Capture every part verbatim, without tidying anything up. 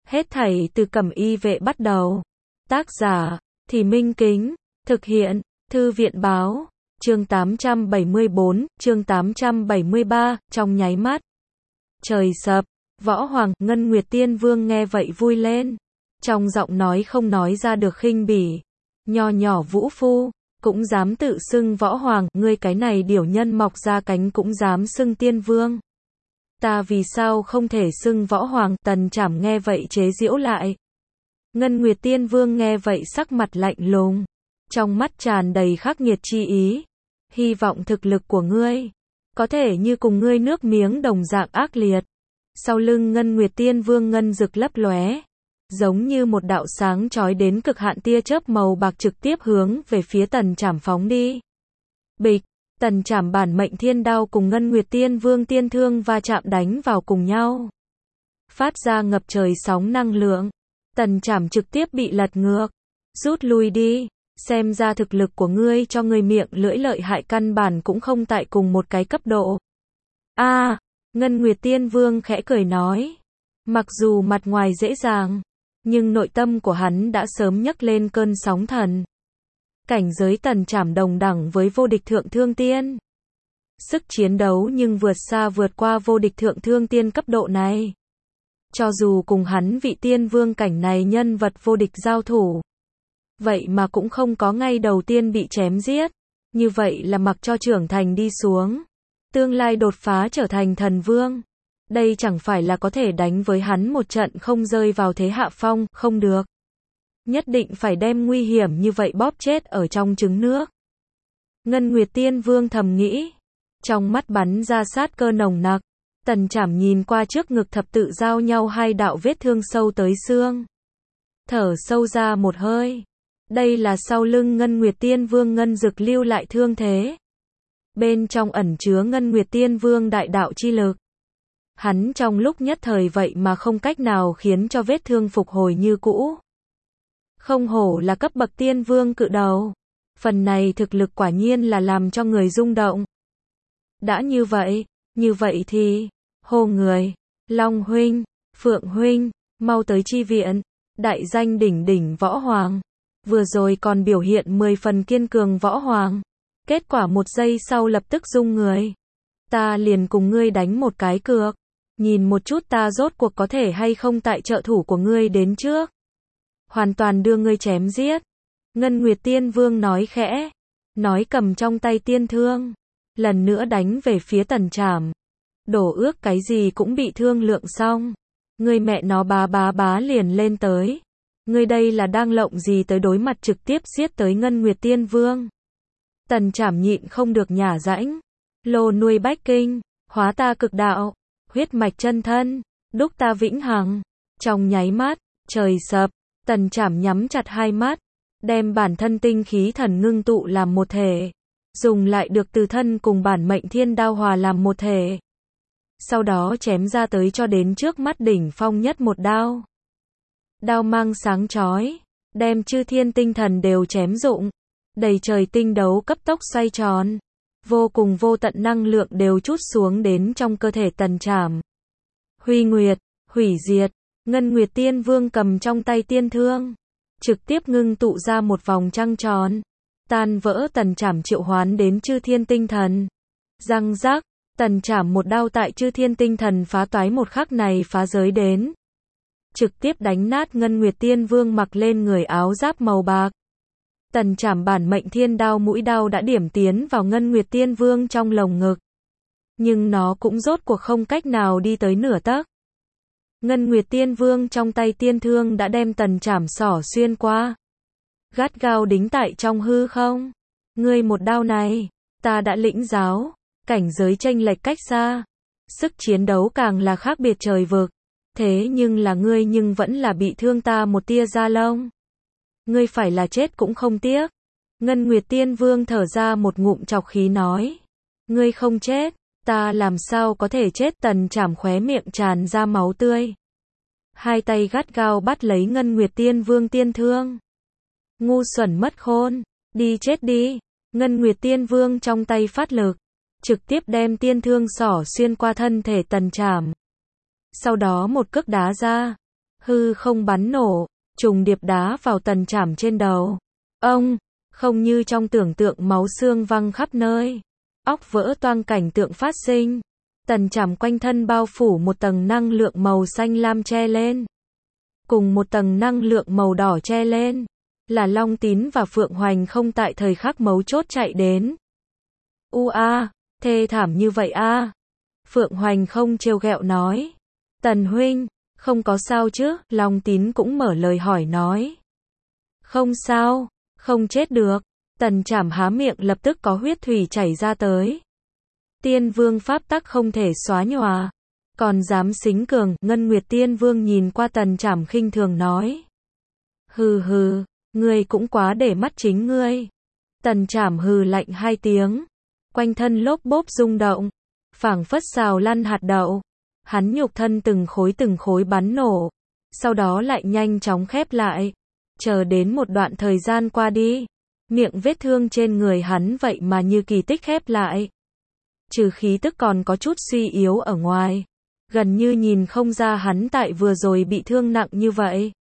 Hết thảy từ Cẩm Y Vệ bắt đầu. Tác giả, Thì Minh Kính. Thực hiện, Thư viện báo. Chương tám trăm bảy mươi bốn, chương tám trăm bảy mươi ba, trong nháy mắt. Trời sập, Võ Hoàng, Ngân Nguyệt Tiên Vương nghe vậy vui lên. Trong giọng nói không nói ra được khinh bỉ. Nho nhỏ vũ phu, cũng dám tự xưng Võ Hoàng, ngươi cái này điểu nhân mọc ra cánh cũng dám xưng Tiên Vương. Ta vì sao không thể xưng Võ Hoàng? Tần Trảm nghe vậy chế giễu lại. Ngân Nguyệt Tiên Vương nghe vậy sắc mặt lạnh lùng, trong mắt tràn đầy khắc nghiệt chi ý. Hy vọng thực lực của ngươi có thể như cùng ngươi nước miếng đồng dạng ác liệt. Sau lưng Ngân Nguyệt Tiên Vương ngân rực lấp lóe, giống như một đạo sáng chói đến cực hạn tia chớp màu bạc trực tiếp hướng về phía Tần Trảm phóng đi. Bịch, Tần Trảm bản mệnh thiên đao cùng Ngân Nguyệt Tiên Vương tiên thương va chạm đánh vào cùng nhau, phát ra ngập trời sóng năng lượng. Tần Trảm trực tiếp bị lật ngược. Rút lui đi, xem ra thực lực của ngươi cho ngươi miệng lưỡi lợi hại căn bản cũng không tại cùng một cái cấp độ. A, à, Ngân Nguyệt Tiên Vương khẽ cười nói. Mặc dù mặt ngoài dễ dàng, nhưng nội tâm của hắn đã sớm nhấc lên cơn sóng thần. Cảnh giới Tần Trảm đồng đẳng với vô địch thượng thương tiên. Sức chiến đấu nhưng vượt xa vượt qua vô địch thượng thương tiên cấp độ này. Cho dù cùng hắn vị tiên vương cảnh này nhân vật vô địch giao thủ, vậy mà cũng không có ngay đầu tiên bị chém giết. Như vậy là mặc cho trưởng thành đi xuống, tương lai đột phá trở thành thần vương. Đây chẳng phải là có thể đánh với hắn một trận không rơi vào thế hạ phong, không được. Nhất định phải đem nguy hiểm như vậy bóp chết ở trong trứng nước. Ngân Nguyệt Tiên Vương thầm nghĩ, trong mắt bắn ra sát cơ nồng nặc. Tần Trảm nhìn qua trước ngực thập tự giao nhau hai đạo vết thương sâu tới xương, thở sâu ra một hơi. Đây là sau lưng Ngân Nguyệt Tiên Vương ngân dực lưu lại thương thế, bên trong ẩn chứa Ngân Nguyệt Tiên Vương đại đạo chi lực. Hắn trong lúc nhất thời vậy mà không cách nào khiến cho vết thương phục hồi như cũ. Không hổ là cấp bậc tiên vương cự đầu, phần này thực lực quả nhiên là làm cho người rung động. Đã như vậy, như vậy thì, hô người, Long huynh, Phượng huynh, mau tới chi viện. Đại danh đỉnh đỉnh Võ Hoàng, vừa rồi còn biểu hiện mười phần kiên cường Võ Hoàng, kết quả một giây sau lập tức rung người. Ta liền cùng ngươi đánh một cái cược, nhìn một chút ta rốt cuộc có thể hay không tại trợ thủ của ngươi đến trước, hoàn toàn đưa ngươi chém giết. Ngân Nguyệt Tiên Vương nói khẽ, nói cầm trong tay tiên thương, lần nữa đánh về phía Tần Trảm. Đổ ước cái gì cũng bị thương lượng xong, ngươi mẹ nó bá bá bá liền lên tới. Ngươi đây là đang lộng gì tới đối mặt trực tiếp giết tới Ngân Nguyệt Tiên Vương. Tần Trảm nhịn không được nhả rãnh. Lô nuôi bách kinh, hóa ta cực đạo, huyết mạch chân thân, đúc ta vĩnh hằng. Trong nháy mắt, trời sập, Tần Trảm nhắm chặt hai mắt, đem bản thân tinh khí thần ngưng tụ làm một thể, dùng lại được từ thân cùng bản mệnh thiên đao hòa làm một thể. Sau đó chém ra tới cho đến trước mắt đỉnh phong nhất một đao. Đao mang sáng chói, đem chư thiên tinh thần đều chém rụng, đầy trời tinh đấu cấp tốc xoay tròn, vô cùng vô tận năng lượng đều trút xuống đến trong cơ thể Tần Trảm. Huy Nguyệt, hủy diệt, Ngân Nguyệt Tiên Vương cầm trong tay tiên thương, trực tiếp ngưng tụ ra một vòng trăng tròn, tan vỡ Tần Trảm triệu hoán đến chư thiên tinh thần. Răng rác, Tần Trảm một đao tại chư thiên tinh thần phá toái một khắc này phá giới đến, trực tiếp đánh nát Ngân Nguyệt Tiên Vương mặc lên người áo giáp màu bạc. Tần Trảm bản mệnh thiên đao mũi đao đã điểm tiến vào Ngân Nguyệt Tiên Vương trong lồng ngực, nhưng nó cũng rốt cuộc không cách nào đi tới nửa tấc. Ngân Nguyệt Tiên Vương trong tay tiên thương đã đem Tần Trảm xỏ xuyên qua, gắt gao đính tại trong hư không. Ngươi một đao này, ta đã lĩnh giáo, cảnh giới chênh lệch cách xa, sức chiến đấu càng là khác biệt trời vực. Thế nhưng là ngươi nhưng vẫn là bị thương ta một tia da lông. Ngươi phải là chết cũng không tiếc. Ngân Nguyệt Tiên Vương thở ra một ngụm trọc khí nói. Ngươi không chết, ta làm sao có thể chết? Tần Trảm khóe miệng tràn ra máu tươi, hai tay gắt gao bắt lấy Ngân Nguyệt Tiên Vương tiên thương. Ngu xuẩn mất khôn, đi chết đi. Ngân Nguyệt Tiên Vương trong tay phát lực, trực tiếp đem tiên thương xỏ xuyên qua thân thể Tần Trảm. Sau đó một cước đá ra, hư không bắn nổ, trùng điệp đá vào Tần Trảm trên đầu. Ông, không như trong tưởng tượng máu xương văng khắp nơi. Óc vỡ toang cảnh tượng phát sinh. Tần Trảm quanh thân bao phủ một tầng năng lượng màu xanh lam che lên. Cùng một tầng năng lượng màu đỏ che lên. Là Long Tín và Phượng Hoành không tại thời khắc mấu chốt chạy đến. U a, thê thảm như vậy a. Phượng Hoành không trêu ghẹo nói. Tần huynh, không có sao chứ? Long Tín cũng mở lời hỏi nói. Không sao, không chết được. Tần Trảm há miệng lập tức có huyết thủy chảy ra tới. Tiên Vương pháp tắc không thể xóa nhòa. Còn dám xính cường, Ngân Nguyệt Tiên Vương nhìn qua Tần Trảm khinh thường nói. Hừ hừ, ngươi cũng quá để mắt chính ngươi. Tần Trảm hừ lạnh hai tiếng. Quanh thân lốp bốp rung động. Phảng phất xào lăn hạt đậu. Hắn nhục thân từng khối từng khối bắn nổ. Sau đó lại nhanh chóng khép lại. Chờ đến một đoạn thời gian qua đi. Miệng vết thương trên người hắn vậy mà như kỳ tích khép lại. Trừ khí tức còn có chút suy yếu ở ngoài. Gần như nhìn không ra hắn tại vừa rồi bị thương nặng như vậy.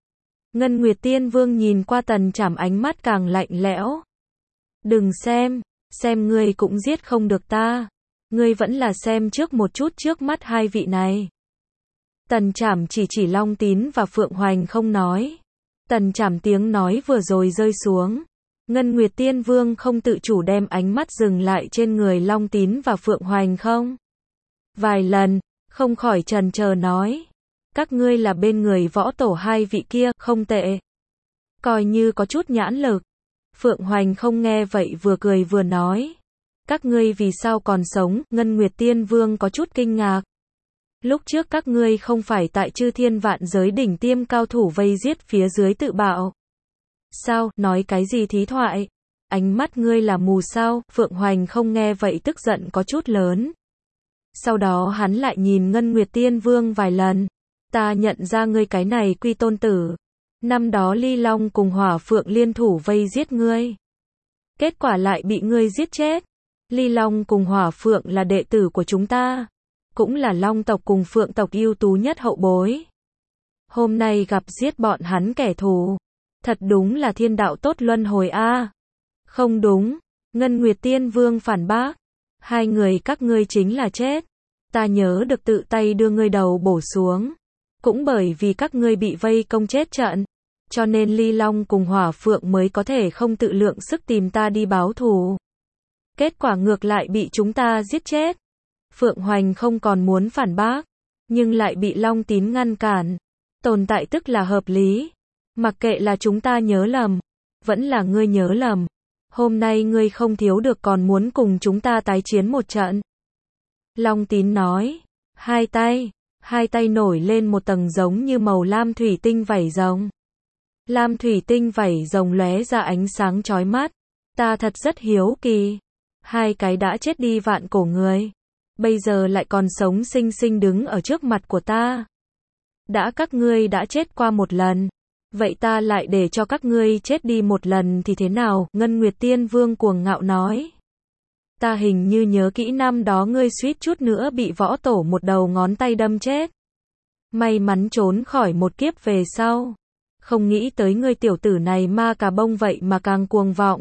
Ngân Nguyệt Tiên Vương nhìn qua Tần Trảm ánh mắt càng lạnh lẽo. Đừng xem, xem ngươi cũng giết không được ta. Ngươi vẫn là xem trước một chút trước mắt hai vị này. Tần Trảm chỉ chỉ Long Tín và Phượng Hoành không nói. Tần Trảm tiếng nói vừa rồi rơi xuống. Ngân Nguyệt Tiên Vương không tự chủ đem ánh mắt dừng lại trên người Long Tín và Phượng Hoành không. Vài lần, không khỏi chần chờ nói. Các ngươi là bên người võ tổ hai vị kia, không tệ. Coi như có chút nhãn lực. Phượng Hoành không nghe vậy vừa cười vừa nói. Các ngươi vì sao còn sống? Ngân Nguyệt Tiên Vương có chút kinh ngạc. Lúc trước các ngươi không phải tại chư thiên vạn giới đỉnh tiêm cao thủ vây giết phía dưới tự bạo. Sao, nói cái gì thí thoại? Ánh mắt ngươi là mù sao? Phượng Hoành không nghe vậy tức giận có chút lớn. Sau đó hắn lại nhìn Ngân Nguyệt Tiên Vương vài lần. Ta nhận ra ngươi cái này quy tôn tử. Năm đó Ly Long cùng Hỏa Phượng liên thủ vây giết ngươi. Kết quả lại bị ngươi giết chết. Ly Long cùng Hỏa Phượng là đệ tử của chúng ta. Cũng là Long tộc cùng Phượng tộc ưu tú nhất hậu bối. Hôm nay gặp giết bọn hắn kẻ thù. Thật đúng là thiên đạo tốt luân hồi a. À. Không đúng. Ngân Nguyệt Tiên Vương phản bác. Hai người các ngươi chính là chết. Ta nhớ được tự tay đưa ngươi đầu bổ xuống. Cũng bởi vì các ngươi bị vây công chết trận. Cho nên Ly Long cùng Hỏa Phượng mới có thể không tự lượng sức tìm ta đi báo thù. Kết quả ngược lại bị chúng ta giết chết. Phượng Hoành không còn muốn phản bác. Nhưng lại bị Long Tín ngăn cản. Tồn tại tức là hợp lý. Mặc kệ là chúng ta nhớ lầm. Vẫn là ngươi nhớ lầm. Hôm nay ngươi không thiếu được còn muốn cùng chúng ta tái chiến một trận. Long Tín nói. Hai tay. Hai tay nổi lên một tầng giống như màu lam thủy tinh vảy rồng. Lam thủy tinh vảy rồng lóe ra ánh sáng chói mắt. Ta thật rất hiếu kỳ. Hai cái đã chết đi vạn cổ người. Bây giờ lại còn sống sinh sinh đứng ở trước mặt của ta. Đã các ngươi đã chết qua một lần. Vậy ta lại để cho các ngươi chết đi một lần thì thế nào? Ngân Nguyệt Tiên Vương cuồng ngạo nói. Ta hình như nhớ kỹ năm đó ngươi suýt chút nữa bị võ tổ một đầu ngón tay đâm chết. May mắn trốn khỏi một kiếp về sau. Không nghĩ tới ngươi tiểu tử này ma cà bông vậy mà càng cuồng vọng.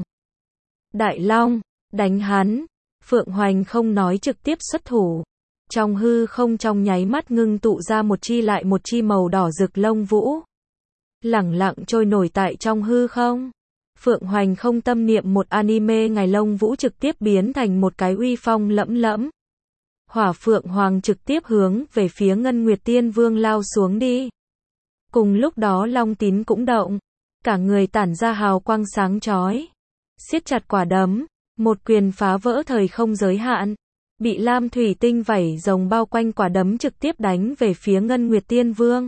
Đại Long, đánh hắn. Phượng Hoành không nói trực tiếp xuất thủ. Trong hư không trong nháy mắt ngưng tụ ra một chi lại một chi màu đỏ rực lông vũ. Lẳng lặng trôi nổi tại trong hư không. Phượng Hoành không tâm niệm một anime ngày lông vũ trực tiếp biến thành một cái uy phong lẫm lẫm. Hỏa Phượng Hoàng trực tiếp hướng về phía Ngân Nguyệt Tiên Vương lao xuống đi. Cùng lúc đó Long Tín cũng động. Cả người tản ra hào quang sáng chói. Siết chặt quả đấm. Một quyền phá vỡ thời không giới hạn. Bị lam thủy tinh vảy rồng bao quanh quả đấm trực tiếp đánh về phía Ngân Nguyệt Tiên Vương.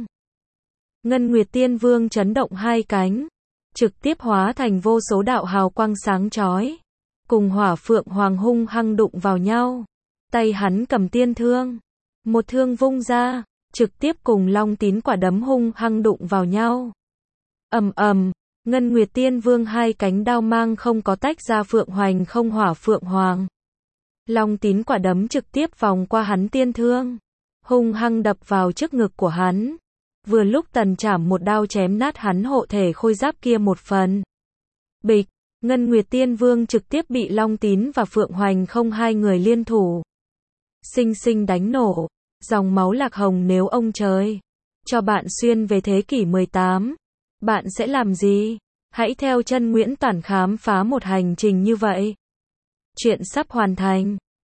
Ngân Nguyệt Tiên Vương chấn động hai cánh. Trực tiếp hóa thành vô số đạo hào quang sáng chói. Cùng Hỏa Phượng Hoàng hung hăng đụng vào nhau. Tay hắn cầm tiên thương. Một thương vung ra. Trực tiếp cùng Long Tín quả đấm hung hăng đụng vào nhau. Ầm ầm. Ngân Nguyệt Tiên Vương hai cánh đao mang không có tách ra Phượng Hoành không Hỏa Phượng Hoàng. Long Tín quả đấm trực tiếp vòng qua hắn tiên thương. Hung hăng đập vào trước ngực của hắn. Vừa lúc Tần Trảm một đao chém nát hắn hộ thể khôi giáp kia một phần. Bịch, Ngân Nguyệt Tiên Vương trực tiếp bị Long Tín và Phượng Hoành không hai người liên thủ sinh sinh đánh nổ. Dòng máu Lạc Hồng, nếu ông trời cho bạn xuyên về thế kỷ mười tám, bạn sẽ làm gì? Hãy theo chân Nguyễn Toản khám phá một hành trình như vậy. Chuyện sắp hoàn thành.